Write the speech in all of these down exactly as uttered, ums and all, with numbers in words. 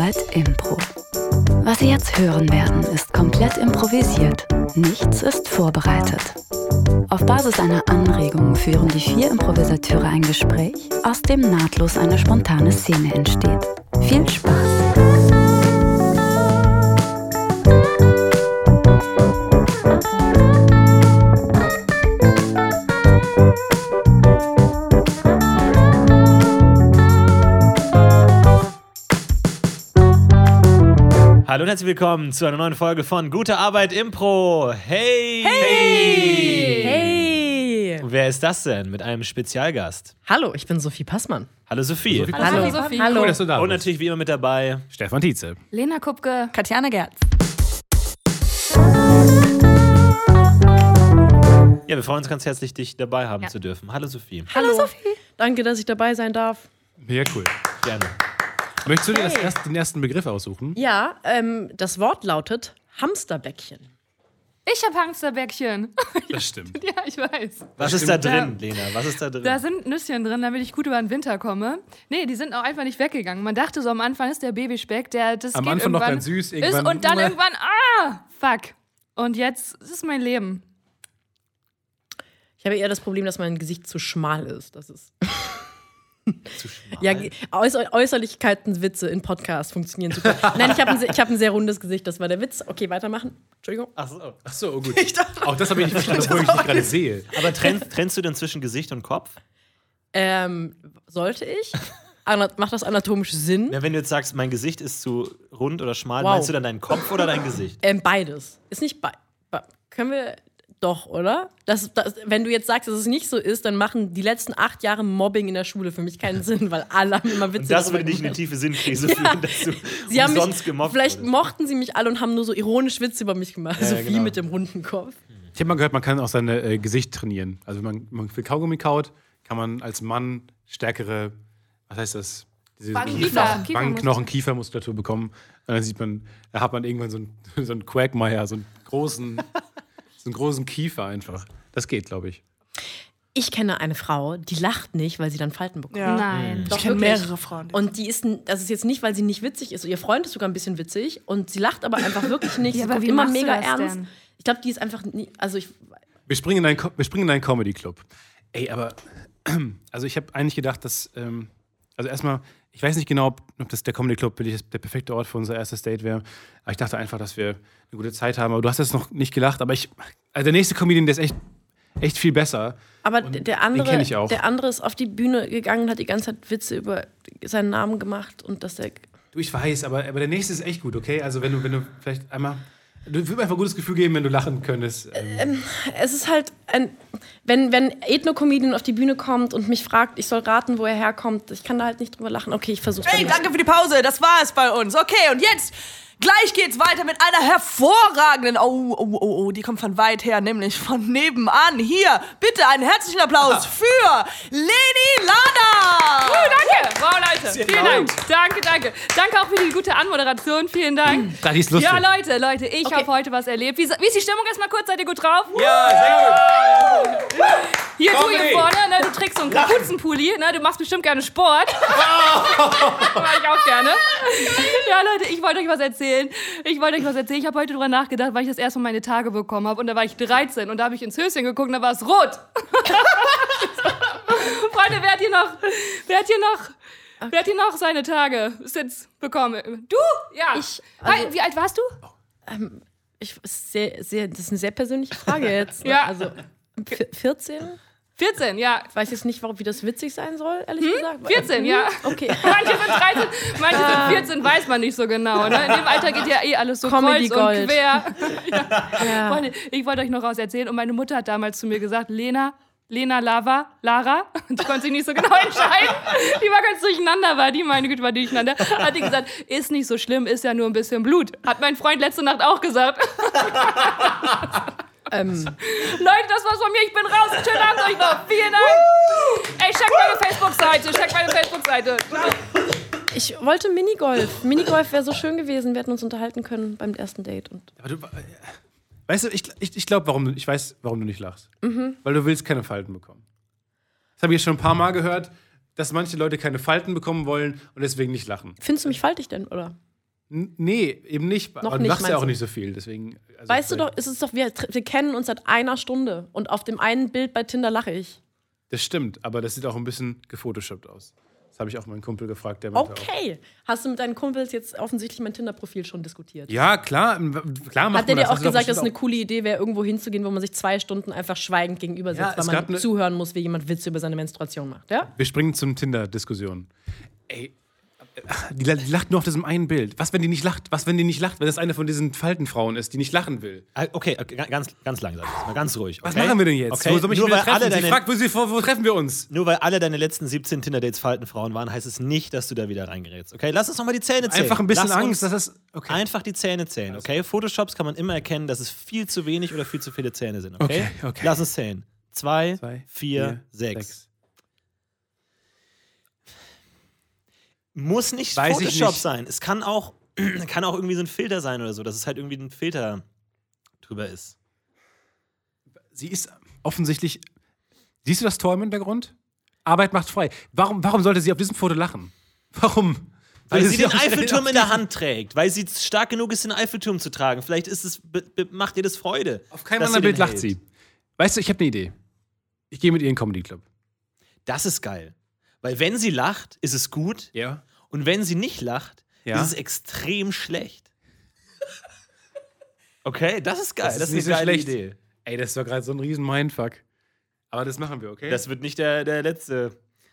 Arbeit Impro. Was Sie jetzt hören werden, ist komplett improvisiert. Nichts ist vorbereitet. Auf Basis einer Anregung führen die vier Improvisateure ein Gespräch, aus dem nahtlos eine spontane Szene entsteht. Viel Spaß! Hallo und herzlich willkommen zu einer neuen Folge von Gute Arbeit Impro. Hey! Hey! Hey! Und wer ist das denn mit einem Spezialgast? Hallo, ich bin Sophie Passmann. Hallo Sophie. Sophie Hallo, Hallo. Sophie. Hallo. Cool, dass du da Und bist. natürlich wie immer mit dabei Stefan Tietze. Lena Kupke. Katjana Gerz. Ja, wir freuen uns ganz herzlich, dich dabei haben Ja. zu dürfen. Hallo Sophie. Hallo Sophie. Danke, dass ich dabei sein darf. Mega cool. Gerne. Möchtest du dir Hey. das erst, den ersten Begriff aussuchen? Ja, ähm, das Wort lautet Hamsterbäckchen. Ich hab Hamsterbäckchen. Das stimmt. Ja, ich weiß. Was ist da drin, Lena? Was ist da drin? Da sind Nüsschen drin, damit ich gut über den Winter komme. Nee, die sind auch einfach nicht weggegangen. Man dachte so, am Anfang ist der Babyspeck, der das Am geht Anfang noch irgendwann ganz süß, ist irgendwann- und dann Uah. irgendwann, ah, fuck. Und jetzt ist es mein Leben. Ich habe eher das Problem, dass mein Gesicht zu schmal ist. Das ist Zu schmal. ja, Äußer Äußerlichkeitenwitze in Podcasts funktionieren super. Nein, ich habe ein, se- ich hab ein sehr rundes Gesicht, das war der Witz. Okay, weitermachen. Entschuldigung. Ach so. Ach so, oh gut. Auch das habe ich nicht verstanden, obwohl ich dich gerade sehe. Aber trenn, trennst du denn zwischen Gesicht und Kopf? Ähm, sollte ich? Ana- Macht das anatomisch Sinn? Ja, wenn du jetzt sagst, mein Gesicht ist zu rund oder schmal, Wow. meinst du dann deinen Kopf oder dein Gesicht? Ähm, beides. Ist nicht bei. Be können wir. Doch, oder? Das, das, wenn du jetzt sagst, dass es nicht so ist, dann machen die letzten acht Jahre Mobbing in der Schule für mich keinen Sinn, weil alle haben immer Witze Und das darüber würde dich in eine gemacht. tiefe Sinnkrise führen, dass du Sie haben umsonst mich, gemobbt vielleicht wurdest. mochten sie mich alle und haben nur so ironisch Witze über mich gemacht. Ja, Sophie genau. mit dem runden Kopf. Ich habe mal gehört, man kann auch sein äh, Gesicht trainieren. Also wenn man, wenn man viel Kaugummi kaut, kann man als Mann stärkere, was heißt das? Diese Wangen- Kiefer- Kiefer- Wangenknochen, Kiefermuskulatur bekommen. Und dann sieht man, da hat man irgendwann so einen, so einen Quagmire, so einen großen, so einen großen Kiefer einfach. Das geht, glaube ich. Ich kenne eine Frau, die lacht nicht, weil sie dann Falten bekommt. Ja. Nein. Doch, Ich kenne wirklich. mehrere Frauen. die- Und die ist, n- das ist jetzt nicht, weil sie nicht witzig ist. Ihr Freund ist sogar ein bisschen witzig und sie lacht aber einfach wirklich nicht. Ja, sie aber guckt wie immer machst du mega das ernst. denn? Ich glaube, die ist einfach nie, also ich, Wir springen in einen, Co- wir springen in einen Comedy-Club. Ey, aber also ich habe eigentlich gedacht, dass ähm, also erstmal, ich weiß nicht genau, ob, ob das der Comedy-Club wirklich der perfekte Ort für unser erstes Date wäre. Aber ich dachte einfach, dass wir eine gute Zeit haben. Aber du hast jetzt noch nicht gelacht. Aber ich, also der nächste Comedian, der ist echt, echt viel besser. aber Und der andere, den kenn ich auch. der andere ist auf die Bühne gegangen und hat die ganze Zeit Witze über seinen Namen gemacht und dass der Du, ich weiß, aber, aber der nächste ist echt gut, okay? Also wenn du, wenn du vielleicht einmal, du würdest mir einfach ein gutes Gefühl geben, wenn du lachen könntest. Ähm, es ist halt ein, wenn, wenn Ethno-Comedian auf die Bühne kommt und mich fragt, ich soll raten, wo er herkommt, ich kann da halt nicht drüber lachen. Okay, ich versuch's Hey, dann danke für die Pause, das war es bei uns. Okay, und jetzt gleich geht's weiter mit einer hervorragenden. Oh, oh, oh, oh, die kommt von weit her, nämlich von nebenan. Hier, bitte einen herzlichen Applaus für Leni Lana. Oh, danke. Wow, Leute. Sehr Vielen laut. Dank. Danke, danke. Danke auch für die gute Anmoderation. Vielen Dank. da, die ist lustig. Ja, Leute, Leute, ich Okay. habe heute was erlebt. Wie, wie ist die Stimmung erstmal kurz? Seid ihr gut drauf? Ja, sehr gut. Hier, du Comedy. hier vorne, ne, du trägst so einen Kapuzenpulli, ne, du machst bestimmt gerne Sport. Mach ich auch gerne. Ja, Leute, ich wollte euch was erzählen. Ich wollte euch was erzählen. Ich habe heute drüber nachgedacht, weil ich das erste Mal meine Tage bekommen habe. Und da war ich dreizehn und da habe ich ins Höschen geguckt und da war es rot. Freunde, wer hat hier noch, wer hat hier noch, wer hat hier noch seine Tage bis jetzt bekommen? Du? Ja. Ich, also- Hi, wie alt warst du? Ähm, ich, ist sehr, sehr, das ist eine sehr persönliche Frage jetzt. Ne? Ja. Also v- vierzehn? vierzehn, ja. Ich weiß jetzt nicht, warum- wie das witzig sein soll, ehrlich gesagt. vierzehn, ja. Okay. Manche sind dreizehn, manche sind vierzehn, weiß man nicht so genau. Ne? In dem Alter geht ja eh alles so Comedy kreuz und Gold. quer. Ja. Freunde, ich wollte euch noch was erzählen und meine Mutter hat damals zu mir gesagt, Lena, Lena Lava, Lara, die konnte sich nicht so genau entscheiden, die war ganz durcheinander, war die, meine Güte, war die durcheinander, hat die gesagt, ist nicht so schlimm, ist ja nur ein bisschen Blut. Hat mein Freund letzte Nacht auch gesagt. Ähm, Leute, das war's von mir, ich bin raus, schönen Abend euch noch, vielen Dank. Ey, check meine Facebook-Seite, check meine Facebook-Seite. ich wollte Minigolf. Minigolf wäre so schön gewesen, wir hätten uns unterhalten können beim ersten Date. Und Aber du, weißt du, ich, ich, ich glaube, warum du- ich weiß, warum du nicht lachst. Weil du willst keine Falten bekommen. Das habe ich jetzt schon ein paar Mal gehört, dass manche Leute keine Falten bekommen wollen und deswegen nicht lachen. findest du mich faltig denn, oder? N- Nee, eben nicht. Noch Aber du nicht, lachst ja meinst auch du? nicht so viel, deswegen. Also Weißt du vielleicht- doch, es ist doch, wir, wir kennen uns seit einer Stunde und auf dem einen Bild bei Tinder lache ich. Das stimmt, aber das sieht auch ein bisschen gefotoshoppt aus. Das habe ich auch meinen Kumpel gefragt, der meinte auch. Okay. Hast du mit deinen Kumpels jetzt offensichtlich mein Tinder-Profil schon diskutiert? Ja, klar, m- klar macht Hat der man dir das. auch Das ist doch gesagt, dass es eine bestimmt coole Idee wäre, irgendwo hinzugehen, wo man sich zwei Stunden einfach schweigend gegenüber sitzt, Ja, es weil gab man eine- zuhören muss, wie jemand Witze über seine Menstruation macht, ja? auch- Wir springen zum Tinder-Diskussion. Ey, die, la- die lacht nur auf diesem einen Bild. Was, wenn die nicht lacht? Was, wenn die nicht lacht, wenn das eine von diesen Faltenfrauen ist, die nicht lachen will? Ah, Okay, okay, ganz, ganz langsam. Jetzt mal ganz ruhig. Okay? Was machen wir denn jetzt? Okay, Wo soll ich nur, wieder weil treffen? alle Sie deine, fragt, wo, sie, wo, wo treffen wir uns? nur weil alle deine letzten siebzehn Tinder-Dates Faltenfrauen waren, heißt es nicht, dass du da wieder reingerätst. Okay, lass uns noch mal die Zähne zählen. Einfach ein bisschen Lass Angst, uns dass das. Okay. Einfach die Zähne zählen, okay? Photoshops kann man immer erkennen, dass es viel zu wenig oder viel zu viele Zähne sind, okay? Okay, okay. Lass uns zählen. Zwei, Zwei, vier, vier, sechs. sechs. Muss nicht Weiß ich Photoshop nicht. sein. Es kann auch, kann auch irgendwie so ein Filter sein oder so, dass es halt irgendwie ein Filter drüber ist. Sie ist offensichtlich. Siehst du das Tor im Hintergrund? Arbeit macht frei. Warum, warum sollte sie auf diesem Foto lachen? Warum? Weil sie den auf- Eiffelturm auf in der diesem- Hand trägt, weil sie stark genug ist, den Eiffelturm zu tragen. Vielleicht ist es, be, be, macht ihr das Freude. Auf keinem dass anderen sie Bild den lacht hält. sie. Weißt du, ich habe eine Idee. Ich gehe mit ihr in den Comedy Club. Das ist geil. Weil wenn sie lacht, ist es gut. Ja. Und wenn sie nicht lacht, Ja. ist es extrem schlecht. Okay, das ist geil. Das ist Das ist, nicht eine so geile schlecht. Idee. Ey, das war gerade so ein riesen Mindfuck. Aber das machen wir, okay? Das wird nicht der, der letzte.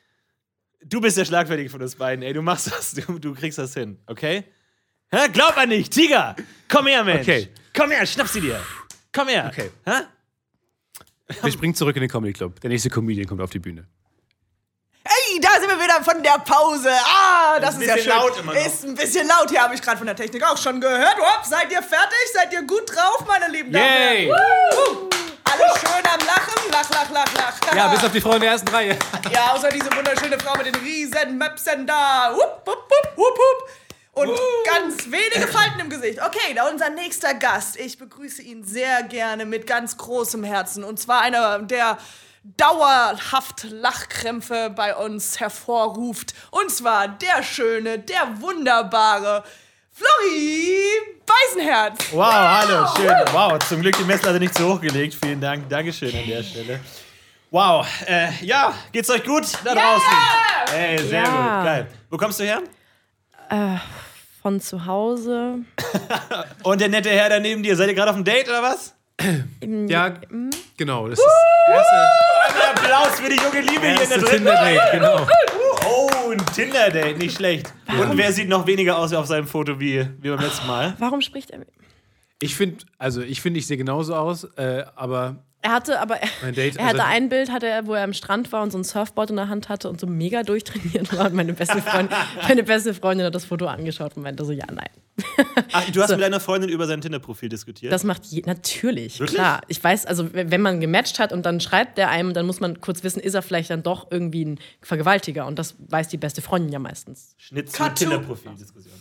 Du bist der Schlagfertige von uns beiden, ey. Du machst das, du, du kriegst das hin, okay? Hä? Glaub an nicht, Tiger! Komm her, Mensch! Okay. Komm her, schnapp sie dir! Komm her! Okay. Hä? wir springen zurück in den Comedy Club. Der nächste Comedian kommt auf die Bühne. Hey, da sind wir wieder von der Pause. Ah, das, Ist ist, ein ja bisschen schön. laut immer noch. Ist ein bisschen laut hier, habe ich gerade von der Technik auch schon gehört. Hopp, seid ihr fertig? Seid ihr gut drauf, meine lieben Damen? Yay! und Herren? Uh, alle schön am Lachen. Lach, lach, lach, lach. Ja, bis auf die Frau in der ersten Reihe. Ja, außer diese wunderschöne Frau mit den riesen Möpsen da. Hup, hup, hup, hup, hup. Und ganz wenige Falten im Gesicht. Okay, da unser nächster Gast. Ich begrüße ihn sehr gerne mit ganz großem Herzen. Und zwar einer, der dauerhaft Lachkrämpfe bei uns hervorruft. Und zwar der schöne, der wunderbare Flori Beisenherz. Wow, hallo, schön. Wow, zum Glück die Messlatte nicht zu hoch gelegt. Vielen Dank, Dankeschön an der Stelle. Wow, äh, ja, geht's euch gut da draußen? Ey, sehr Ja. gut, geil. Wo kommst du her? Von zu Hause. Und der nette Herr da neben dir, seid ihr gerade auf dem Date oder was? Ja, genau. Das ist das erste, Ein Applaus für die junge Liebe hier in der erste dritten. Tinder-Date, genau. Oh, ein Tinder-Date, nicht schlecht. Und wer sieht noch weniger aus auf seinem Foto wie, wie beim letzten Mal? Warum spricht er mit? Ich finde, also ich finde, ich sehe genauso aus, äh, aber Er hatte aber, er, Mein Date, er hatte also- ein Bild, hatte er, wo er am Strand war und so ein Surfboard in der Hand hatte und so mega durchtrainiert war. Und meine beste Freundin, meine beste Freundin hat das Foto angeschaut und meinte so, ja, nein. Ach, du hast So. mit deiner Freundin über sein Tinder-Profil diskutiert? Das macht je, natürlich, Wirklich? klar. Ich weiß, also w- wenn man gematcht hat und dann schreibt der einem, dann muss man kurz wissen, ist er vielleicht dann doch irgendwie ein Vergewaltiger. Und das weiß die beste Freundin ja meistens. Schnitt zu Cut to- Tinder-Profil-Diskussion.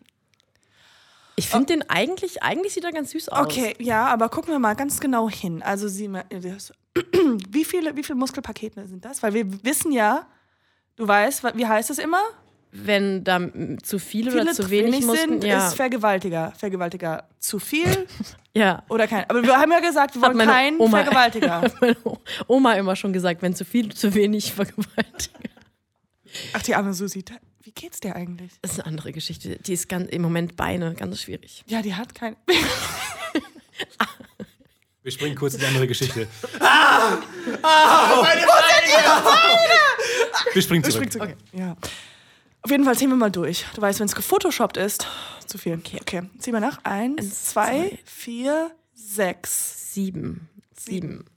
Ich finde den eigentlich, eigentlich sieht er ganz süß aus. Okay, ja, aber gucken wir mal ganz genau hin. Also sie, das- wie viele, wie viele Muskelpakete sind das? Weil wir wissen ja, du weißt, wie heißt es immer? Wenn da m, zu viele, Viele oder zu wenig Muskeln, sind, ja, ist Vergewaltiger. Vergewaltiger zu viel ja. oder kein. Aber wir haben ja gesagt, wir wollen meine keinen Oma- Vergewaltiger. Hat meine Oma immer schon gesagt, wenn zu viel, zu wenig Vergewaltiger. Ach, die arme Susi. da- Wie geht's dir eigentlich? Das ist eine andere Geschichte. Die ist ganz, im Moment Beine, ganz schwierig. Ja, die hat kein. wir springen kurz in die andere Geschichte. Wir springen zurück. Springt zurück. Ja. Auf jeden Fall ziehen wir mal durch. Du weißt, wenn es gefotoshoppt ist, zu viel. Okay, okay. Zieh mal nach. Eins, Eins, zwei, zwei. vier, sechs. Sieben. Sieben.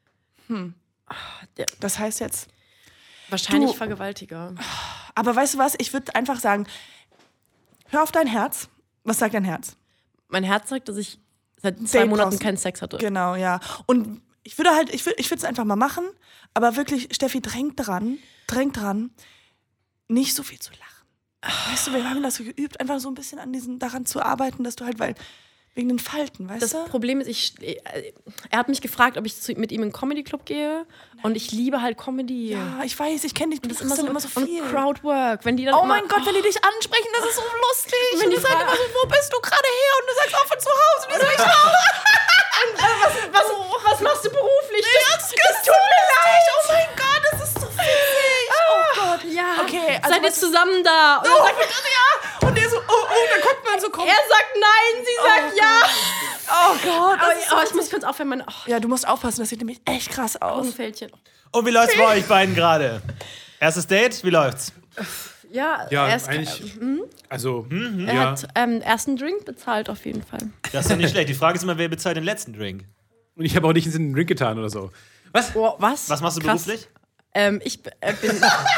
Das heißt jetzt. Wahrscheinlich Du- Vergewaltiger. Aber weißt du was? Ich würde einfach sagen, hör auf dein Herz. Was sagt dein Herz? Mein Herz sagt, dass ich seit zwei Date Monaten brauchst du. keinen Sex hatte. Genau, ja. Und ich würde halt, ich würde ich es einfach mal machen, aber wirklich, Steffi, drängt dran, drängt dran, nicht so viel zu lachen. Weißt du, wir haben das so geübt, einfach so ein bisschen an diesen, daran zu arbeiten, dass du halt, weil Wegen den Falten, weißt Das du? Problem ist, ich, er hat mich gefragt, ob ich zu, mit ihm in den Comedy-Club gehe. Und ich liebe halt Comedy. Ja, ich weiß, ich kenne dich. Das ist immer so, immer so viel. Und Crowdwork. Wenn die dann Oh immer, mein Gott, wenn die dich ansprechen, das ist so lustig. Wenn Und die die sagen fragen- immer so, wo bist du gerade her? Und du sagst, auch von zu Hause. Und die so, ich raus. was, was machst du beruflich? Das, das tut mir leid. Oh mein Gott, das ist so witzig. Oh Gott. Ja, Okay, also seid ihr was- zusammen da? Und Oh, er sagt, ja. Und der so, oh, oh, dann guckt man so, komm. er sagt nein, sie sagt ja. Oh Gott. Aber, das ist so aber ich muss kurz aufhören, meine oh, Ja, du musst aufpassen, das sieht nämlich echt krass aus. Augenfältchen. Und wie läuft's bei euch beiden gerade? Erstes Date, wie läuft's? Ja, Ja, er, ist, eigentlich. hm? Also, er ja. hat ähm, ersten Drink bezahlt auf jeden Fall. Das ist ja nicht schlecht. Die Frage ist immer, wer bezahlt den letzten Drink? Und ich habe auch nicht in den Drink getan oder so. Was? Oh, was? Was machst du Krass. beruflich? Ähm, ich b- äh, bin.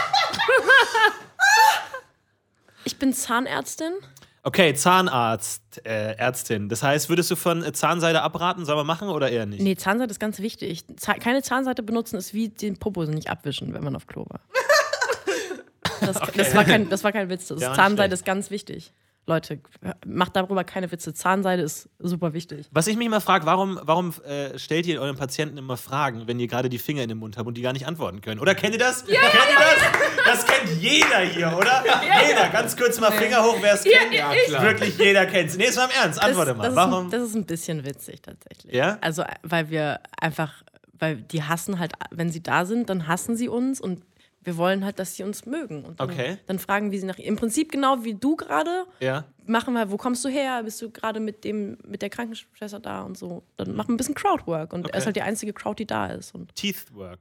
Ich bin Zahnärztin. Okay, Zahnarzt, äh, Ärztin. Das heißt, würdest du von äh, Zahnseide abraten? Soll man machen oder eher nicht? Nee, Zahnseide ist ganz wichtig. Za- keine Zahnseide benutzen ist wie den Popo nicht abwischen, wenn man auf Klo war. Das, das, war, kein, das war kein Witz. Das Ja, nicht Zahnseide schlecht. ist ganz wichtig. Leute, macht darüber keine Witze. Zahnseide ist super wichtig. Was ich mich immer frage, warum, warum äh, stellt ihr euren Patienten immer Fragen, wenn ihr gerade die Finger in den Mund habt und die gar nicht antworten können? Oder kennt ihr das? Ja, kennt ihr das? Das kennt jeder hier, oder? Jeder. Ganz kurz mal Finger hoch, wer es kennt. Ja, klar. Wirklich jeder kennt es. Nee, ist mal im Ernst. Antworte das, mal. das ist Warum? Ein, das ist ein bisschen witzig tatsächlich. Ja? Also, weil wir einfach, weil die hassen halt, wenn sie da sind, dann hassen sie uns und wir wollen halt, dass sie uns mögen. Und dann, Okay. dann fragen wir sie nach, im Prinzip genau wie du gerade, Ja. machen wir, wo kommst du her? Bist du gerade mit dem, mit der Krankenschwester da und so? Dann machen wir ein bisschen Crowdwork und Okay. er ist halt die einzige Crowd, die da ist. Und Teethwork.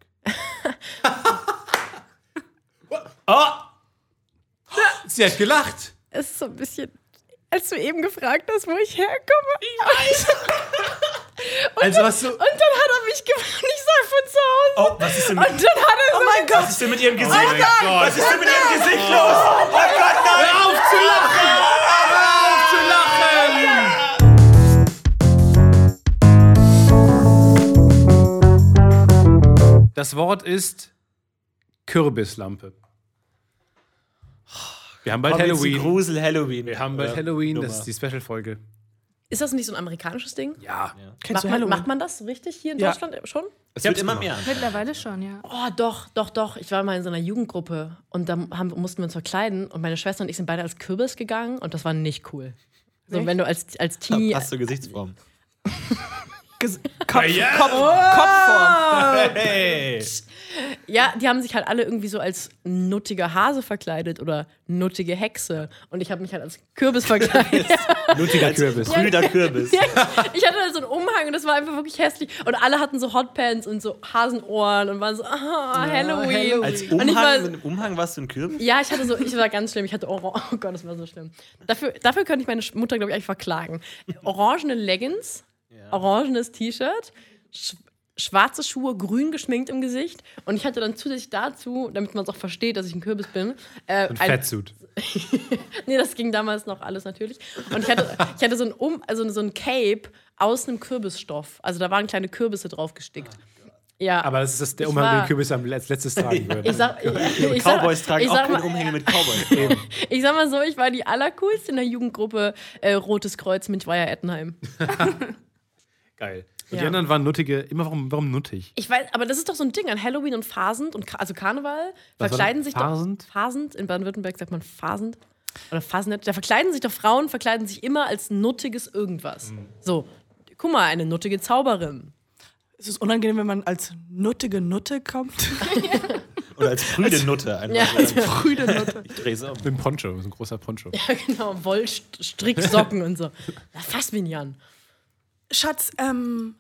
Oh! Sie hat gelacht. es ist so ein bisschen, als du eben gefragt hast, wo ich herkomme. Ich weiß. Also was du. Und dann hat er mich gefragt, ich sag von zu Hause. Oh, was ist denn mit, Und dann hat er so, Oh mein was Gott. ist denn mit ihrem Gesicht? mein Gott. Was ist denn mit ihrem Gesicht los? Oh Gott, nein! Hör auf zu lachen! Hör auf zu lachen! Das Wort ist Kürbislampe. Wir haben bald Komm, jetzt ein Halloween. Grusel Halloween. Wir haben bald Ja, Halloween, Nummer. das ist die Special-Folge. ist das nicht so ein amerikanisches Ding? Ja. Kennst Macht du man, Halloween? macht man das richtig hier in Ja. Deutschland schon? Es wird gibt's immer immer. mehr. Mittlerweile schon, ja. Oh, doch, doch, doch. Ich war mal in so einer Jugendgruppe und da haben, mussten wir uns verkleiden und meine Schwester und ich sind beide als Kürbis gegangen und das war nicht cool. So, Echt? wenn du als, als Teenie. Passt zur Gesichtsform. Ges- Kopf, Ja. Kopf, Kopfform. Hey! Ja, die haben sich halt alle irgendwie so als nuttiger Hase verkleidet oder nuttige Hexe und ich habe mich halt als Kürbis verkleidet. Nuttiger Kürbis. Brüder Kürbis. Ja, ich hatte so einen Umhang und das war einfach wirklich hässlich. Und alle hatten so Hotpants und so Hasenohren und waren so, ah, Halloween. Als Und ich war, Umhang, mit einem Umhang warst du ein Kürbis? ja, ich hatte so, ich war ganz schlimm. Ich hatte Orange, oh Gott, das war so schlimm. Dafür, dafür könnte ich meine Mutter, glaube ich, eigentlich verklagen. Orangene Leggings, orangenes T-Shirt, sch schwarze Schuhe, grün geschminkt im Gesicht. Und ich hatte dann zusätzlich dazu, damit man es auch versteht, dass ich ein Kürbis bin, äh, Und ein, Fettsuit. nee, das ging damals noch alles natürlich. Und ich hatte, ich hatte so, ein um, also so ein Cape aus einem Kürbisstoff. Also da waren kleine Kürbisse drauf gestickt. Ja, Aber das ist das, der Ich Umhang, war- den Kürbis am als letztes tragen würde. ich sag, ich, ich sag, Cowboys tragen ich auch sag keine mal, Umhänge mit Cowboys. ich sag mal so, ich war die allercoolste in der Jugendgruppe äh, Rotes Kreuz mit Weiher Ettenheim. Geil. Und Ja. die anderen waren nuttige. Immer warum, warum nuttig? Ich weiß, aber das ist doch so ein Ding an Halloween und Phasend und Ka also Karneval Was war verkleiden das? sich Phasend? doch Phasend in Baden-Württemberg sagt man Phasend oder Phasenet. Da verkleiden sich doch Frauen verkleiden sich immer als nuttiges irgendwas. Mhm. So, guck mal, eine nuttige Zauberin. Es ist unangenehm, wenn man als nuttige Nutte kommt. Oder als prüde Nutte. Einfach Ja, so. Früde Nutte. Ich dreh's um. Mit einem Poncho, so ein großer Poncho. Ja, genau, Wollstricksocken und so. Na, fass mich nicht an. Schatz, ähm,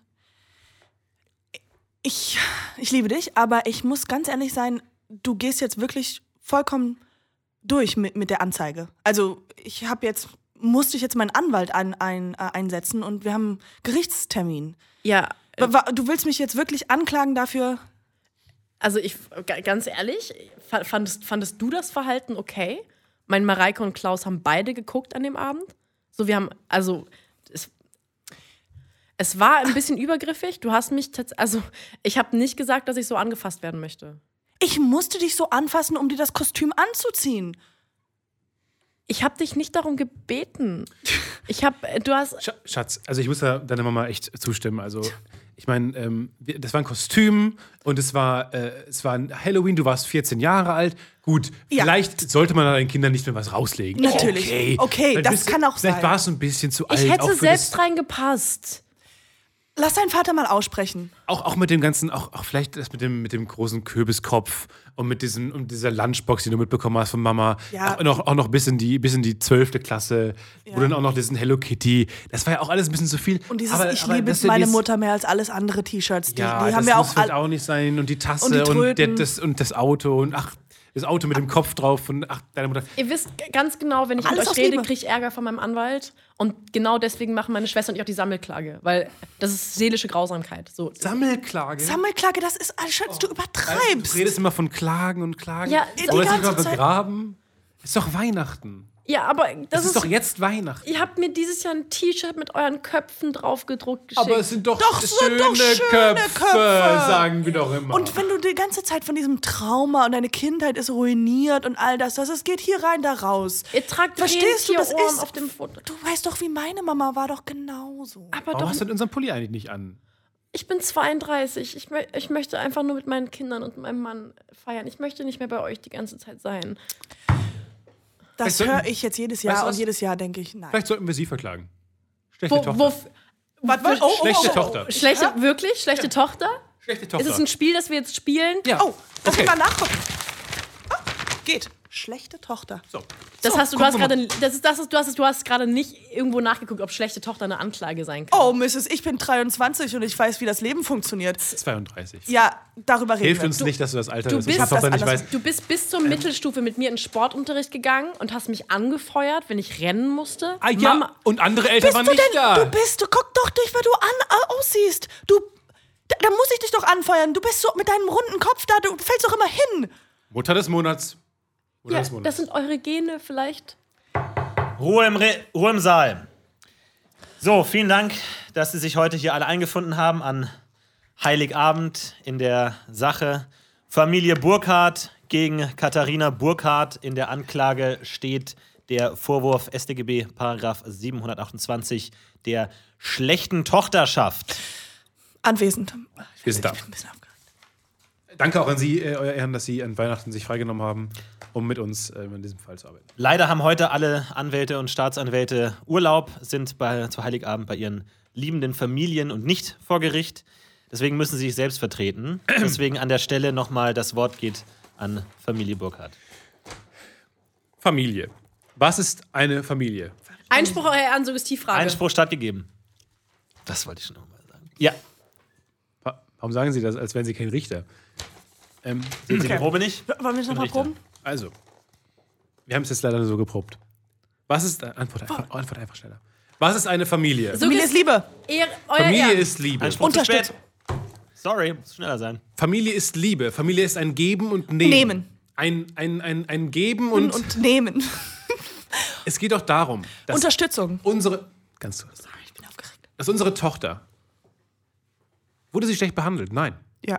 ich, ich liebe dich, aber ich muss ganz ehrlich sein, du gehst jetzt wirklich vollkommen durch mit, mit der Anzeige. Also ich habe jetzt, musste ich jetzt meinen Anwalt ein, ein, äh, einsetzen und wir haben einen Gerichtstermin. Ja, Wa- wa- Du willst mich jetzt wirklich anklagen dafür? also ich, ga- ganz ehrlich, fa- fandest, fandest du das Verhalten okay? Mein Mareike und Klaus haben beide geguckt an dem Abend. So, wir haben, also, es, es war ein bisschen übergriffig. Du hast mich, tats- also, ich habe nicht gesagt, dass ich so angefasst werden möchte. Ich musste dich so anfassen, um dir das Kostüm anzuziehen. Ich habe dich nicht darum gebeten. Ich habe, du hast... Sch- Schatz, also ich muss da deiner Mama echt zustimmen. Also ich meine, ähm, wir- das war ein Kostüm und es war, äh, es war ein Halloween, du warst vierzehn Jahre alt. Gut, Ja. vielleicht sollte man deinen Kindern nicht mehr was rauslegen. Natürlich. Okay, Okay, Vielleicht das bist du- kann auch Vielleicht sein. war es ein bisschen zu alt. Ich auch hätte für selbst das, reingepasst. Lass deinen Vater mal aussprechen. auch, auch mit dem ganzen, auch, auch vielleicht das mit dem, mit dem großen Kürbiskopf und mit diesem, und dieser Lunchbox, die du mitbekommen hast von Mama. Ja. Auch noch, auch noch bis in die, bis in die zwölfte Klasse, Ja. wo dann auch noch diesen Hello Kitty. Das war ja auch alles ein bisschen zu viel. Und dieses aber, Ich aber liebe das ist ja meine dieses- Mutter mehr als alles andere T-Shirts. Die, Ja, die das haben wir muss auch halt all- auch nicht sein. Und die Tasse Und die und, Tröten. der, das, und das Auto und ach, das Auto mit dem Kopf drauf und ach, deine Mutter. Ihr wisst g- ganz genau, wenn ich Alles mit aus euch rede, Liebe. kriege ich Ärger von meinem Anwalt. Und genau deswegen machen meine Schwester und ich auch die Sammelklage. Weil das ist seelische Grausamkeit. So. Sammelklage. Sammelklage, das ist, ah, Schatz, du Du übertreibst. redest immer von Klagen und Klagen. Ja, Wollen die wir das ganze nicht mal Zeit. begraben? Ist doch Weihnachten. Ja, aber das, Das ist doch jetzt Weihnachten. Ihr habt mir dieses Jahr ein T-Shirt mit euren Köpfen drauf gedruckt geschickt. Aber es sind doch, Doch, so schöne, doch schöne Köpfe, Köpfe. sagen wir doch immer. Und wenn du die ganze Zeit von diesem Trauma und deine Kindheit ist ruiniert und all das, das, das geht hier rein, da raus. Ihr tragt Verstehst du, das Rentierohren ist- auf dem Foto. Du weißt doch, wie meine Mama war doch genauso. Aber Warum doch, hast du denn unseren Pulli eigentlich nicht an? ich bin zweiunddreißig. Ich, mö ich möchte einfach nur mit meinen Kindern und meinem Mann feiern. Ich möchte nicht mehr bei euch die ganze Zeit sein. Das Vielleicht höre sollten- ich jetzt jedes Weißt Jahr du was? und jedes Jahr denke ich, nein. Vielleicht sollten wir sie verklagen. Schlechte Wo, Tochter. wo, Was, was? Oh, oh, Schlechte oh, oh, Tochter. schlechte, wirklich? Schlechte Tochter? Schlechte Tochter. Ist es ein Spiel, das wir jetzt spielen? ja. Oh, lass okay. mich mal nachgucken. Ah, geht. Schlechte Tochter. So. Das So, hast du, du gucken hast wir gerade, das ist das, ist- du hast, du hast gerade nicht irgendwo nachgeguckt, ob schlechte Tochter eine Anklage sein kann. Oh, Misses, ich bin dreiundzwanzig und ich weiß, wie das Leben funktioniert. zweiunddreißig. Ja, darüber reden Hilft wir. uns nicht, dass du das Alter du des bist- unserer Tochter Ich hab nicht das weißt. Du bist bis zur Mittelstufe mit mir in Sportunterricht gegangen und hast mich angefeuert, wenn ich rennen musste. Ah, ja. Mama, Und andere Eltern bist waren du nicht denn? da. Du bist, du guck doch durch, wer du an, äh, aussiehst. Du, da, da muss ich dich doch anfeuern. Du bist so mit deinem runden Kopf da, du fällst doch immer hin. Mutter des Monats. Mutter ja, des Monats. das sind eure Gene vielleicht. Ruhe im, Re Ruhe im Saal. So, vielen Dank, dass Sie sich heute hier alle eingefunden haben an Heiligabend in der Sache. Familie Burkhardt gegen Katharina Burkhardt. In der Anklage steht der Vorwurf S t G B Paragraph siebenhundertachtundzwanzig der schlechten Tochterschaft. Anwesend. Wir sind da. Ich bin ein bisschen aufgeregt. Danke auch an Sie, äh, Euer Ehren, dass Sie an Weihnachten sich freigenommen haben, um mit uns äh, in diesem Fall zu arbeiten. Leider haben heute alle Anwälte und Staatsanwälte Urlaub, sind bei, zu Heiligabend bei ihren liebenden Familien und nicht vor Gericht. Deswegen müssen sie sich selbst vertreten. Deswegen an der Stelle nochmal das Wort geht an Familie Burkhardt. Familie. Was ist eine Familie? Einspruch, euer Ehren, Suggestivfrage. Einspruch stattgegeben. Das wollte ich schon nochmal sagen. Ja, Wa- Warum sagen Sie das, als wären Sie kein Richter? Ähm, sind Sie die Probe nicht? Wollen wir es nochmal Richter. proben? also, wir haben es jetzt leider nur so geprobt. Was ist. Äh, Antwort, einfach, Antwort einfach schneller. Was ist eine Familie? Familie ist Liebe. Ehr, euer Familie Ehren. ist Liebe. Einspruch zu spät. Unterstützung. Sorry, muss schneller sein. Familie ist Liebe. Familie ist ein Geben und Nehmen. Nehmen. Ein, ein, ein, ein Geben und, Und, und nehmen. es geht doch darum, dass Unterstützung. unsere. Ganz kurz. Ich bin aufgeregt. Dass unsere Tochter. Wurde sie schlecht behandelt? Nein. Ja.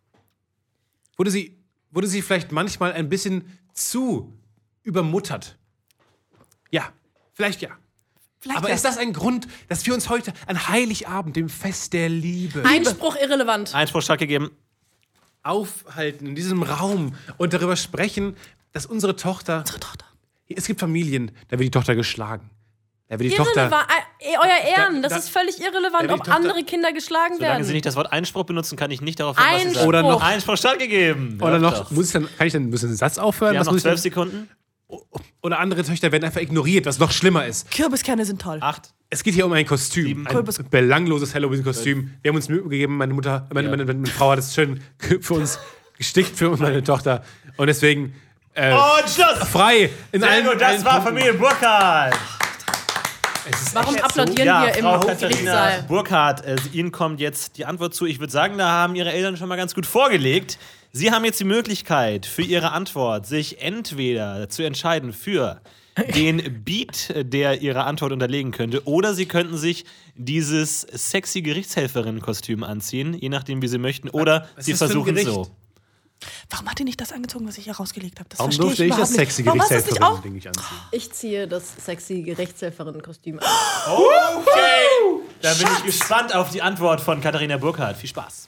Wurde sie, wurde sie vielleicht manchmal ein bisschen zu übermuttert? Ja, vielleicht ja. Vielleicht Aber ja. ist das ein Grund, dass wir uns heute an Heiligabend, dem Fest der Liebe, Einspruch irrelevant. Einspruch stattgegeben. aufhalten in diesem Raum und darüber sprechen, dass unsere Tochter. Unsere Tochter. Es gibt Familien, da wird die Tochter geschlagen. Da wird die Tochter. Irrelevant. Äh, euer Ehren, Da- das da- ist völlig da irrelevant, wird die ob Tochter- andere Kinder geschlagen Solange werden. Sie nicht das Wort Einspruch benutzen, kann ich nicht darauf hören, was Sie Einspruch. sagen. Oder noch- Einspruch stattgegeben. Oder Ja, noch, doch. muss ich dann, kann ich dann muss ich den Satz aufhören? Wir Was haben noch muss ich zwölf dann, Sekunden. oder andere Töchter werden einfach ignoriert, was noch schlimmer ist. Kürbiskerne sind toll. Acht. Es geht hier um ein Kostüm, ein Kürbis- belangloses Halloween-Kostüm. Wir haben uns Mühe gegeben, meine Mutter, meine, Ja. meine, meine Frau hat es schön für uns gestickt, für uns, meine Tochter. Und deswegen äh, Und Schluss! frei in Sehr allen, gut, das allen war Punkten. Familie Burkhardt. Es ist Warum echt applaudieren Ja, wir im Frau Katharina Gerichtssaal? Burkhardt, äh, Ihnen kommt jetzt die Antwort zu. Ich würde sagen, da haben Ihre Eltern schon mal ganz gut vorgelegt. Sie haben jetzt die Möglichkeit, für Ihre Antwort sich entweder zu entscheiden für den Beat, der Ihrer Antwort unterlegen könnte, oder Sie könnten sich dieses sexy Gerichtshelferinnen-Kostüm anziehen, je nachdem, wie Sie möchten, oder Was Sie ist das für ein versuchen Gericht? so. Warum hat die nicht das angezogen, was ich hier rausgelegt habe? Das Warum verstehe durfte ich ich das überhaupt nicht. sexy Warum hast du es nicht auch? Gerichtshelferin-Ding nicht anziehen? Ich ziehe das sexy Gerichtshelferin-Kostüm an. Okay. Da bin ich gespannt auf die Antwort von Katharina Burkhardt. Viel Spaß.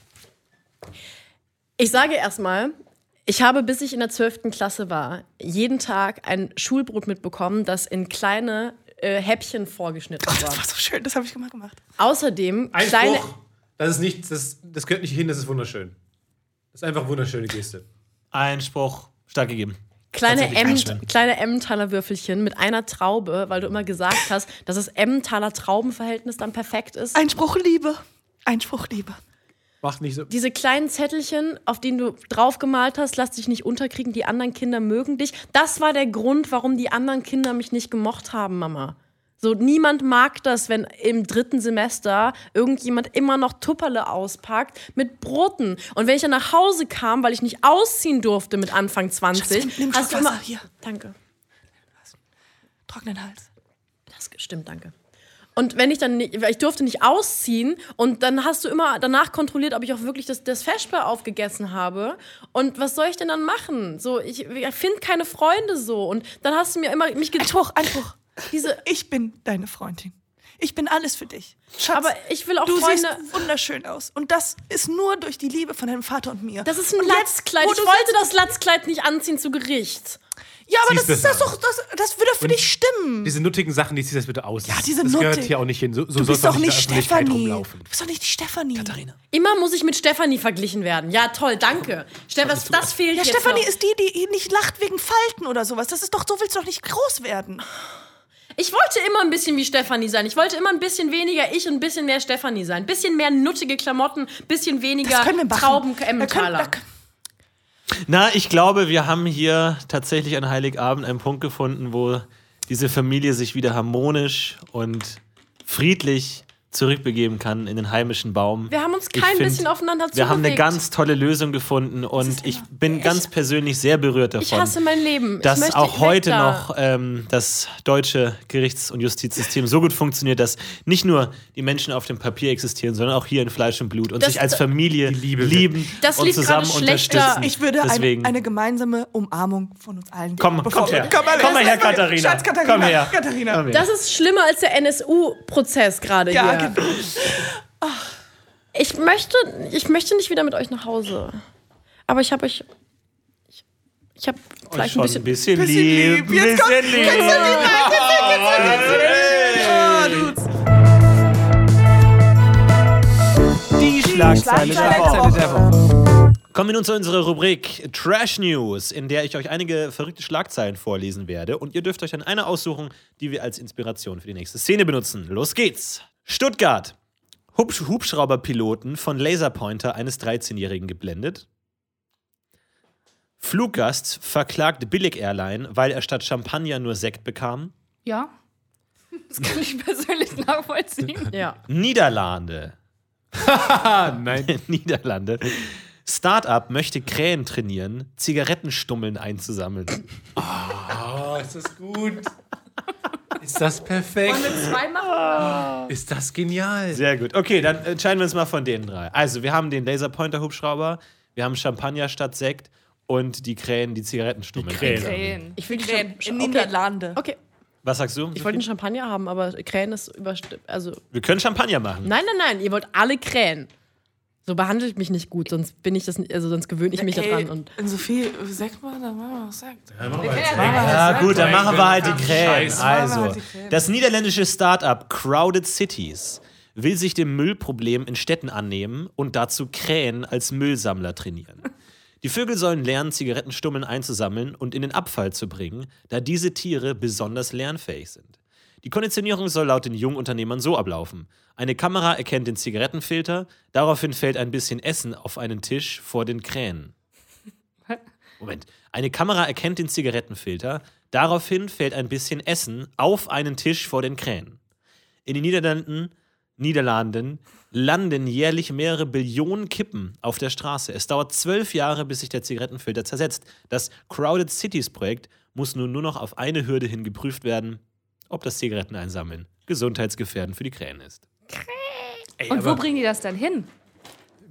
Ich sage erstmal, ich habe, bis ich in der zwölften Klasse war, jeden Tag ein Schulbrot mitbekommen, das in kleine äh, Häppchen vorgeschnitten Oh, war. das war so schön, das habe ich immer gemacht. Außerdem Ein kleine... Spruch, das ist nicht, das, das gehört nicht hin, das ist wunderschön. Das ist einfach eine wunderschöne Geste. Einspruch stark gegeben. Kleine, Tatsächlich Emmt, einstellen. kleine Emmentaler Würfelchen mit einer Traube, weil du immer gesagt hast, dass das Emmentaler Traubenverhältnis dann perfekt ist. Einspruch Liebe. Einspruch Liebe. Macht nicht so. Diese kleinen Zettelchen, auf denen du draufgemalt hast, lass dich nicht unterkriegen, die anderen Kinder mögen dich. Das war der Grund, warum die anderen Kinder mich nicht gemocht haben, Mama. So, niemand mag das, wenn im dritten Semester irgendjemand immer noch Tupperle auspackt mit Broten. Und wenn ich dann nach Hause kam, weil ich nicht ausziehen durfte mit Anfang zwanzig, Schatz, nimm- nimm hast du Wasser, immer... hier. Danke. Trockenen Hals. Das stimmt, danke. Und wenn ich dann nicht, weil ich durfte nicht ausziehen und dann hast du immer danach kontrolliert, ob ich auch wirklich das, das Feschbar aufgegessen habe. Und was soll ich denn dann machen? So, ich, ich finde keine Freunde so. Und dann hast du mir immer mich Einspruch, Einspruch. diese. Ich bin deine Freundin. Ich bin alles für dich. Schatz, Aber ich will auch du Freunde. siehst wunderschön aus. Und das ist nur durch die Liebe von deinem Vater und mir. Das ist ein Und jetzt, Latzkleid. wo Ich du wollte das Latzkleid nicht anziehen zu Gericht. Ja, aber das Zieh's ist das besser doch, das, das würde für dich stimmen. Diese nuttigen Sachen, die ziehst das bitte aus. Ja, diese das gehört Nuttig. hier auch nicht hin. So, so Du soll's bist doch nicht in der Öffentlichkeit Stefanie. rumlaufen. Du bist doch nicht die Stefanie. Katharina. Immer muss ich mit Stefanie verglichen werden. Ja, toll, danke. Stefan, das, das fehlt Ja, jetzt Stefanie noch. ist die, die nicht lacht wegen Falten oder sowas. Das ist doch, so willst du doch nicht groß werden. Ich wollte immer ein bisschen wie Stefanie sein. Ich wollte immer ein bisschen weniger ich und ein bisschen mehr Stefanie sein. Ein bisschen mehr nuttige Klamotten, ein bisschen weniger Das können wir machen. Trauben Da können- Emmentaler. da können- Na, ich glaube, wir haben hier tatsächlich an Heiligabend einen Punkt gefunden, wo diese Familie sich wieder harmonisch und friedlich zurückbegeben kann in den heimischen Baum. Wir haben uns Ich kein find, bisschen aufeinander Wir haben eine zubewegt. ganz tolle Lösung gefunden und ich bin ganz persönlich sehr berührt davon. Ich hasse mein Leben. Ich dass möchte auch weg heute da. noch ähm, das deutsche Gerichts- und Justizsystem so gut funktioniert, dass nicht nur die Menschen auf dem Papier existieren, sondern auch hier in Fleisch und Blut und Das- sich als Familie Liebe lieben Das und lief zusammen gerade schlechter. unterstützen. Ich würde ein, Deswegen. eine gemeinsame Umarmung von uns allen. Komm, Bevor komm her. wir- Komm mal, Komm mal her, Schatz, Katharina. Schatz, Katharina. Komm her. Katharina. Komm her. Das ist schlimmer als der N S U-Prozess gerade Ja, hier. genau. Ich möchte, ich möchte nicht wieder mit euch nach Hause. Aber ich habe euch. Ich, ich habe vielleicht Schon ein ein bisschen. bisschen, Bisschen lieb. lieb. Ein Jetzt bisschen kommt- lieb. jetzt kommt Die Schlagzeile der Schlagzeile Woche. der Woche. Kommen wir nun zu unserer Rubrik Trash News, in der ich euch einige verrückte Schlagzeilen vorlesen werde. Und ihr dürft euch dann eine aussuchen, die wir als Inspiration für die nächste Szene benutzen. Los geht's! Stuttgart. Hubsch Hubschrauberpiloten von Laserpointer eines dreizehnjährigen geblendet. Fluggast verklagt Billig-Airline, weil er statt Champagner nur Sekt bekam. Ja. Das kann ich persönlich nachvollziehen. Ja. Niederlande. Ah, nein. Niederlande. Startup möchte Krähen trainieren, Zigarettenstummeln einzusammeln. Oh, ist das gut. Ist das perfekt? Zwei machen? Ist das genial? Sehr gut. Okay, dann entscheiden wir uns mal von den drei. Also, wir haben den Laserpointer-Hubschrauber, wir haben Champagner statt Sekt und die Krähen, die Zigarettenstummeln. Die Krähen. einsammeln. Krähen. Ich will die Krähen Champ- in okay. Niederlande. Okay, Was sagst du? ich wollte einen Champagner haben, aber Krähen ist überstimmt. Also, Wir können Champagner machen. nein, nein, nein, ihr wollt alle Krähen. So behandelt mich nicht gut, sonst bin ich das, also sonst gewöhne ich mich Ey, daran. Und in so viel Sekt mal, dann machen wir auch Sekt. Ja, gut, dann machen wir halt die Krähen. Scheiße. Also, halt die Krähen. das niederländische Startup Crowded Cities will sich dem Müllproblem in Städten annehmen und dazu Krähen als Müllsammler trainieren. Die Vögel sollen lernen, Zigarettenstummeln einzusammeln und in den Abfall zu bringen, da diese Tiere besonders lernfähig sind. Die Konditionierung soll laut den jungen Unternehmern so ablaufen. Eine Kamera erkennt den Zigarettenfilter, daraufhin fällt ein bisschen Essen auf einen Tisch vor den Krähen. Moment. Eine Kamera erkennt den Zigarettenfilter, daraufhin fällt ein bisschen Essen auf einen Tisch vor den Krähen. In den Niederlanden, Niederlanden landen jährlich mehrere Billionen Kippen auf der Straße. Es dauert zwölf Jahre, bis sich der Zigarettenfilter zersetzt. Das Crowded Cities Projekt muss nun nur noch auf eine Hürde hin geprüft werden, ob das Zigaretteneinsammeln gesundheitsgefährdend für die Krähen ist. Ey, Und wo aber bringen die das dann hin?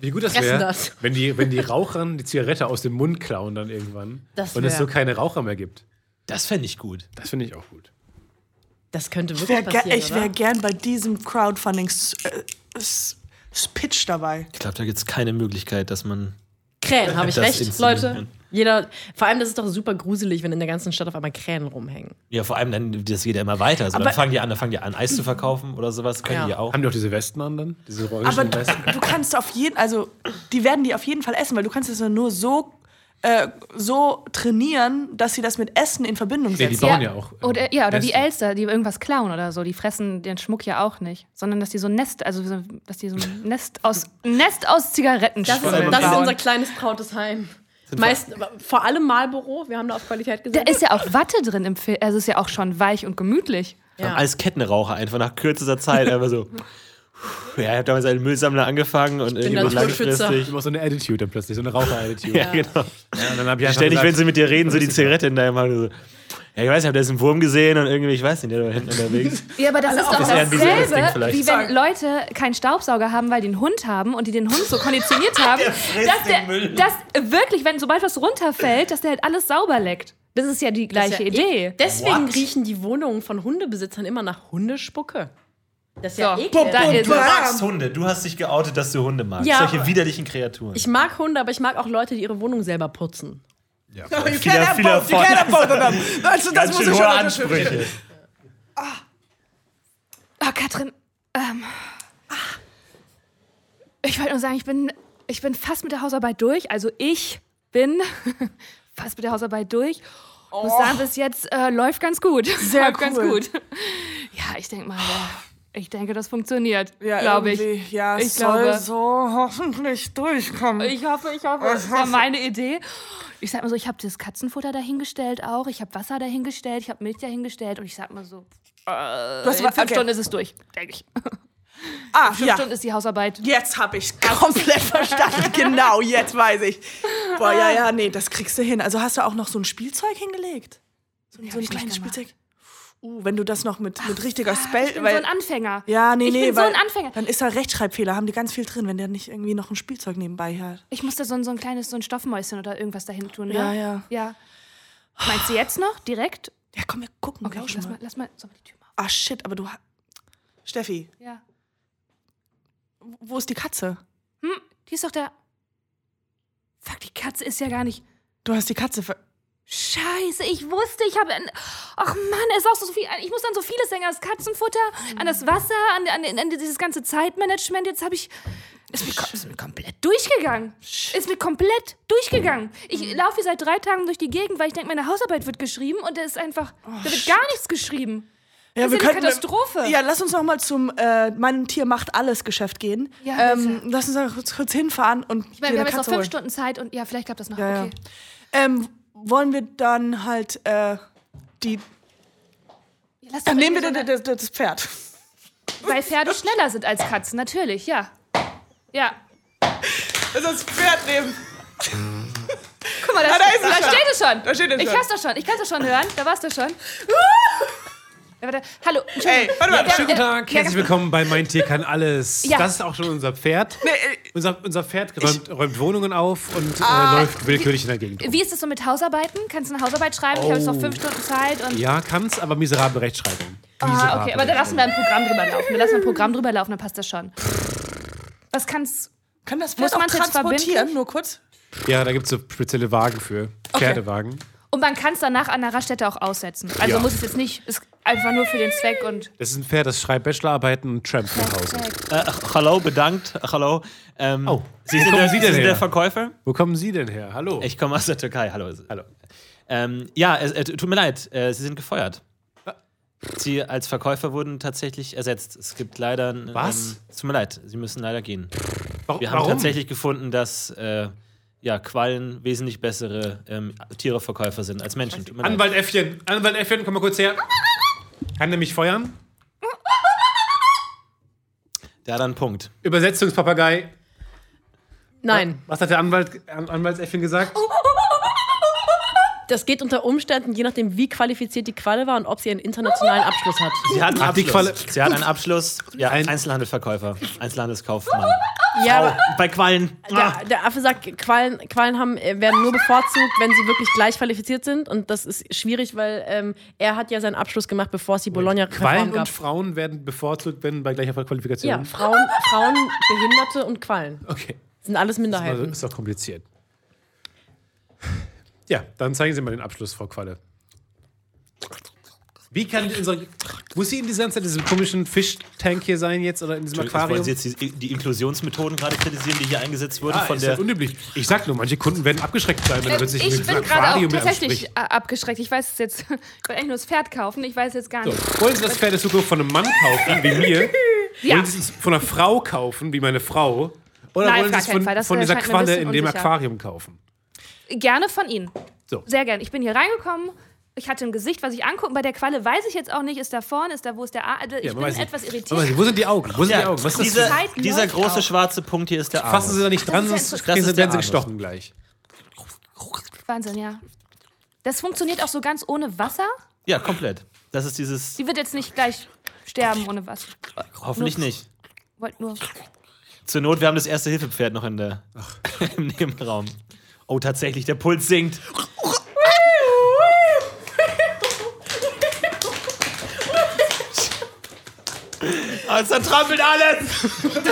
Wie gut das fressen wäre, das. wenn die, wenn die Rauchern die Zigarette aus dem Mund klauen dann irgendwann Das und es wär- so keine Raucher mehr gibt. Das fände ich gut. Das finde ich auch gut. Das könnte Ich wirklich wäre passieren, wär oder? gern bei diesem Crowdfunding-Pitch dabei. Ich glaube, da gibt es keine Möglichkeit, dass man. Krähen, habe ich Das recht, inszenieren Leute? kann. Jeder, vor allem, das ist doch super gruselig, wenn in der ganzen Stadt auf einmal Krähen rumhängen. Ja, vor allem dann, das geht ja immer weiter. Also Aber- dann fangen die an, dann fangen die an, Eis zu verkaufen oder sowas. Können Ja. die auch. Haben die auch diese Westen an dann? Diese Aber orangenen Westen? du kannst auf jeden, also die werden die auf jeden Fall essen, weil du kannst es ja nur so, äh, so trainieren, dass sie das mit Essen in Verbindung Nee, die setzen. bauen ja, auch. ähm, Oder, ja, oder wie Westen. Elster, die irgendwas klauen oder so. Die fressen den Schmuck ja auch nicht. Sondern dass die so ein Nest, also so- dass die so ein Nest aus, Nest aus Zigaretten Das ist, schwimmen das ist bauen. unser kleines trautes Heim. Meist, vor allem Marlboro, wir haben da auf Qualität Da gesetzt. ist ja auch Watte drin im Film. Also es ist ja auch schon weich und gemütlich. Ja. Als Kettenraucher einfach nach kürzester Zeit einfach so. Ja, ich habe damals einen Müllsammler angefangen und bin irgendwie Naturschützer. langfristig. Du machst so eine Attitude dann plötzlich, so eine Raucher-Attitude. Ja, genau. Ja, und dann hab ich einfach Ständig, gesagt, wenn sie mit dir reden, so die Zigarette in deinem Hand. So. Ja, ich weiß nicht, ich habe da ist einen Wurm gesehen und irgendwie, ich weiß nicht, der war da hinten unterwegs. Ja, aber das ist doch Das ist eher ein visuelles Ding dasselbe, vielleicht. wie wenn Leute keinen Staubsauger haben, weil die einen Hund haben und die den Hund so konditioniert haben, frisst dass den der, Müll. dass wirklich, wenn sobald was runterfällt, dass der halt alles sauber leckt. Das ist ja die Das ist gleiche ja Idee. eh- Deswegen What? riechen die Wohnungen von Hundebesitzern immer nach Hundespucke. Das ist So, ja da ekelhaft. ist Du es. magst Hunde. Du hast dich geoutet, dass du Hunde magst. Ja, Solche aber- widerlichen Kreaturen. Ich mag Hunde, aber ich mag auch Leute, die ihre Wohnung selber putzen. ja, You viel, can't have viel both, you Erfolg. can't have both of them. Also, das Ganz muss schön ich hohe schon Ansprüche. Oh, Katrin, ähm, ich wollte nur sagen, ich bin, ich bin fast mit der Hausarbeit durch. Also ich bin fast mit der Hausarbeit durch. Ich muss sagen, bis jetzt äh, läuft ganz gut. Sehr läuft ganz cool. gut. Ja, ich denke mal, äh, ich denke, das funktioniert, Ja, glaube ich. irgendwie. Ja, Ich es soll glaube- so hoffentlich durchkommen. Ich hoffe, ich hoffe, das war meine Idee. Ich sag mal so, ich habe das Katzenfutter dahingestellt auch, ich habe Wasser dahingestellt, ich habe Milch dahingestellt und ich sag mal so, äh, hast in wa- fünf okay. Stunden ist es durch, denke ich. ah, Fünf ja. Stunden ist die Hausarbeit. Jetzt hab ich's komplett verstanden. Genau, jetzt weiß ich. Boah, ja, ja, nee, das kriegst du hin. Also hast du auch noch so ein Spielzeug hingelegt? So, ein- so ein ich kleines nicht gemacht. Spielzeug? Uh, wenn du das noch mit, mit richtiger Ich Spell... bin weil, so ein Anfänger. ja, nee, ich nee, bin so weil ein Anfänger. dann ist da Rechtschreibfehler, haben die ganz viel drin, wenn der nicht irgendwie noch ein Spielzeug nebenbei hat. Ich musste so ein, so ein kleines so ein Stoffmäuschen oder irgendwas dahin tun. Ne? Ja, ja. ja. Meinst du jetzt noch? Direkt? Ja, komm, wir gucken, Okay, lauschen lass mal. mal, lass mal so die Tür machen. Ah, shit, aber du... ha- Steffi, Ja. wo ist die Katze? Hm, die ist doch der... Fuck, die Katze ist ja gar nicht... Du hast die Katze ver... Scheiße, ich wusste, ich habe... Ach Mann, es ist auch so viel... Ich muss an so vieles denken. An das Katzenfutter, an das Wasser, an, an, an dieses ganze Zeitmanagement. Jetzt habe ich... Ist mir, kom- ist mir komplett durchgegangen. Ist mir komplett durchgegangen. Ich laufe hier seit drei Tagen durch die Gegend, weil ich denke, meine Hausarbeit wird geschrieben und da ist einfach... da wird gar nichts geschrieben. Ja, Das ist ja eine Katastrophe. Ja, lass uns noch mal zum äh, Mein Tier macht alles Geschäft gehen. Ja, ähm, lass uns da kurz, kurz hinfahren und Ich meine, dir wir eine haben jetzt noch Katze fünf holen. Stunden Zeit und ja, vielleicht klappt das noch. Ja, ja. Okay. Ähm, wollen wir dann halt äh, die... Ja, lass doch Dann nehmen wir irgendwie das, so das, das Pferd. eine- Weil Pferde schneller sind als Katzen, natürlich, ja. Ja. Lass das Pferd nehmen. Guck mal, da, Ah, da ist es da schon. steht es schon. Da steht es ich schon. hab's doch schon. Ich kann's doch schon hören. Da warst du schon. Ja, warte. Hallo. Ey, warte mal. Ja, Schönen guten äh, Tag, ja, herzlich willkommen bei Mein Tier kann alles. Ja. Das ist auch schon unser Pferd. Nee, äh, Unser, unser Pferd räumt, räumt Wohnungen auf und äh, Ah, läuft willkürlich in der Gegend rum. Wie ist es so mit Hausarbeiten? Kannst du eine Hausarbeit schreiben? Ich habe jetzt noch fünf Stunden Zeit. Und Ja, kann's, aber miserable Rechtschreibung. ah, Miserable okay, aber dann lassen wir ein Programm drüber laufen. Wir lassen ein Programm drüber laufen, dann passt das schon. Was kannst kann das Muss Pferd auch man's jetzt transportieren? verbindlich? Nur kurz. Ja, da gibt es so spezielle Wagen für. Pferdewagen. Und man kann es danach an der Raststätte auch aussetzen. Also Ja. muss es jetzt nicht, ist einfach nur für den Zweck und. Das ist ein Pferd, das schreibt Bachelorarbeiten und trampt nach Hause. Äh, hallo, bedankt. Hallo. Ähm, Oh, Sie wo sind, kommen der, Sie Sie denn sind her? der Verkäufer? Wo kommen Sie denn her? Hallo. Ich komme aus der Türkei. Hallo. Hallo. Ähm, ja, es, äh, tut mir leid. Äh, Sie sind gefeuert. Sie als Verkäufer wurden tatsächlich ersetzt. Es gibt leider. Ähm, Was? Es tut mir leid. Sie müssen leider gehen. Warum? Wir haben tatsächlich gefunden, dass äh, ja, Quallen wesentlich bessere ähm, Tiereverkäufer sind als Menschen. Tut mir leid. Anwalt Äffchen, Anwalt Äffchen, komm mal kurz her. Kann der mich feuern? Der hat einen Punkt. Übersetzungspapagei. Nein, Was hat der Anwalt, An Anwaltsäffchen gesagt? das geht unter Umständen, je nachdem, wie qualifiziert die Qualle war und ob sie einen internationalen Abschluss hat. Sie hat einen Hat die Abschluss. Qualle- Sie hat einen Abschluss. Ja, Ein- Einzelhandelsverkäufer. Einzelhandelskaufmann. Ja, Frau, aber bei Quallen. der, der Affe sagt, Quallen, Quallen haben, äh, werden nur bevorzugt, wenn sie wirklich gleich qualifiziert sind. Und das ist schwierig, weil ähm, er hat ja seinen Abschluss gemacht, bevor es die Bologna-Reform Quallen gab. und Frauen werden bevorzugt, wenn bei gleicher Qualifikation. Ja, Frauen, Frauen, Behinderte und Quallen. Okay. Sind alles Also Minderheiten. ist doch kompliziert. Ja, dann zeigen Sie mal den Abschluss, Frau Qualle. Wie kann unsere. Muss sie in dieser ganze Zeit in diesem komischen Fischtank hier sein jetzt oder in diesem Wollen Aquarium? Sie jetzt die, die Inklusionsmethoden gerade kritisieren, die hier eingesetzt wurden Ah, von ist der. ja unüblich. Ich sag nur, manche Kunden werden abgeschreckt sein, wenn er Ähm, plötzlich ich mit bin diesem gerade auch Aquarium mit tatsächlich anspricht. äh, abgeschreckt. Ich weiß es jetzt. Ich wollte eigentlich nur das Pferd kaufen. Ich weiß jetzt gar nicht. So, wollen Sie das Pferd in Zukunft von einem Mann kaufen, wie mir? Ja. Wollen Sie es von einer Frau kaufen, wie meine Frau? Oder Nein, wollen Sie auf es gar keinen von, Fall. Das von dieser scheint mir ein Qualle bisschen in dem unsicher. Aquarium kaufen? Gerne von Ihnen. So. Sehr gerne. Ich bin hier reingekommen. Ich hatte ein Gesicht, was ich angucken. Bei der Qualle weiß ich jetzt auch nicht, ist da vorne, ist da, wo ist der A? Also ich Ja, man bin weiß nicht. etwas Man weiß irritiert. nicht, wo sind die Augen? Wo sind die Augen? Was ist das? Dieser, Zeit dieser läuft große auch. schwarze Punkt hier ist der Arm. Fassen Sie da nicht dran, Das ist sonst ja- kriegen das Sie- ist werden Sie der gestochen gleich. Wahnsinn, ja. Das funktioniert auch so ganz ohne Wasser. Ja, komplett. Das ist dieses. Sie wird jetzt nicht gleich sterben ohne Wasser. Hoffentlich nicht. Wollt nur. Zur Not, wir haben das erste Hilfepferd noch in der, im Nebenraum. Oh, tatsächlich, der Puls sinkt. Oh, es zertrampelt alles.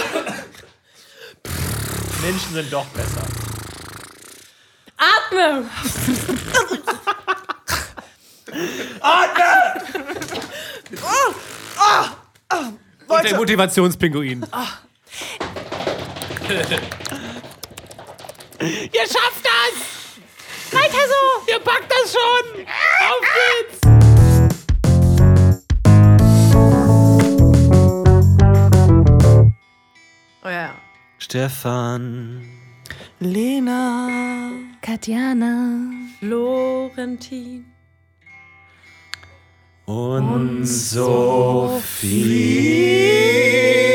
Menschen sind doch besser. Atme! Und der Motivationspinguin. Ihr schafft das! Weiter so! Ihr packt das schon! Auf geht's! Oh ja. Stefan. Lena. Katjana. Florentin. Und Sophie.